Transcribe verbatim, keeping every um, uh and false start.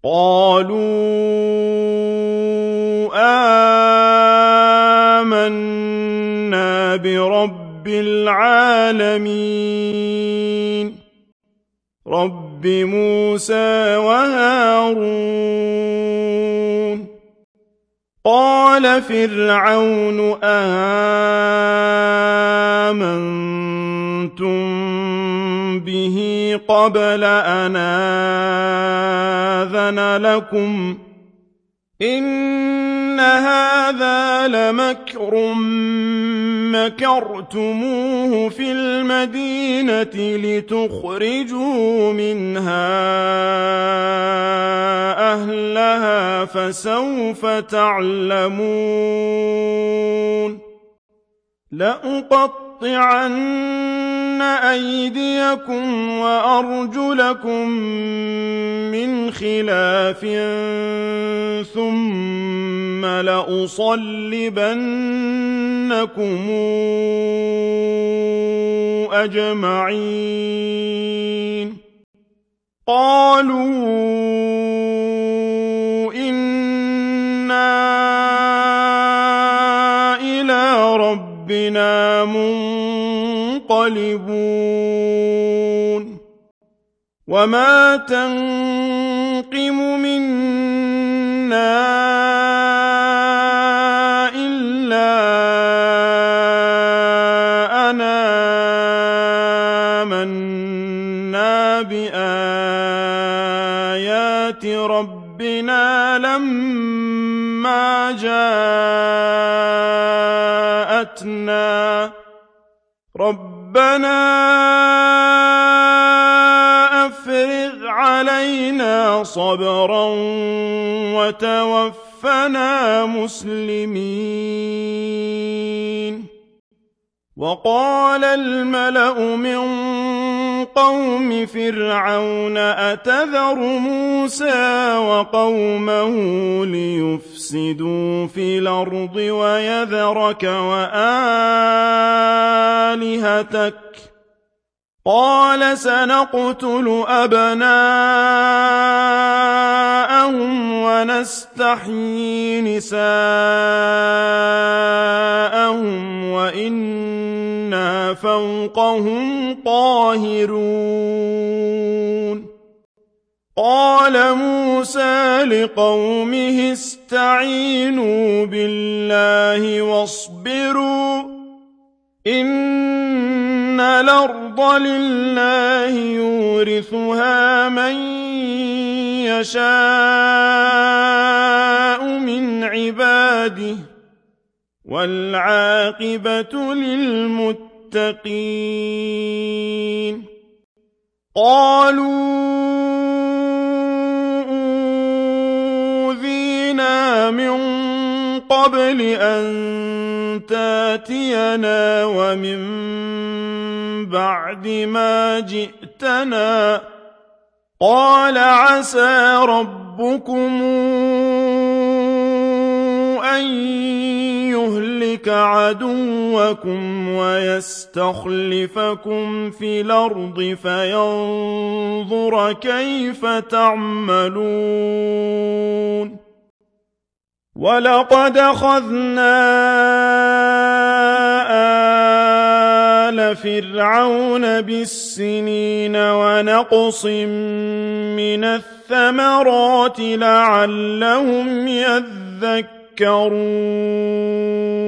قالوا آمنا برب العالمين رب موسى وهارون قال فرعون آمنتم به قبل أن آذن لكم إن هذا لمكر مكرتموه في المدينة لتخرجوا منها أهلها فسوف تعلمون لأقطعن أيديكم وأرجلكم من خلاف ثم لأصلبنكم أجمعين قالوا إنا إلى ربنا منقلبون وما تنقم منا إلا أن آمنا بآيات ربنا لما جاءتنا ربنا أفرغ علينا صبرا وتوفنا مسلمين وقال الملأ من قوم فرعون أتذر موسى وقومه ليفسدوا في الأرض ويذرك وآلهتك قال سنقتل أبناءهم ونستحيي نساءهم وإنا فوقهم قاهرون قال موسى لقومه استعينوا بالله واصبروا إن الأرض لله يورثها من يشاء من عباده والعاقبة للمتقين قالوا أوذينا من قبل أن تاتينا ومن بعد ما جئتنا قال عسى ربكم أن يهلك عدوكم ويستخلفكم في الأرض فينظر كيف تعملون ولقد أخذنا آل فرعون بالسنين ونقص من الثمرات لعلهم يذكرون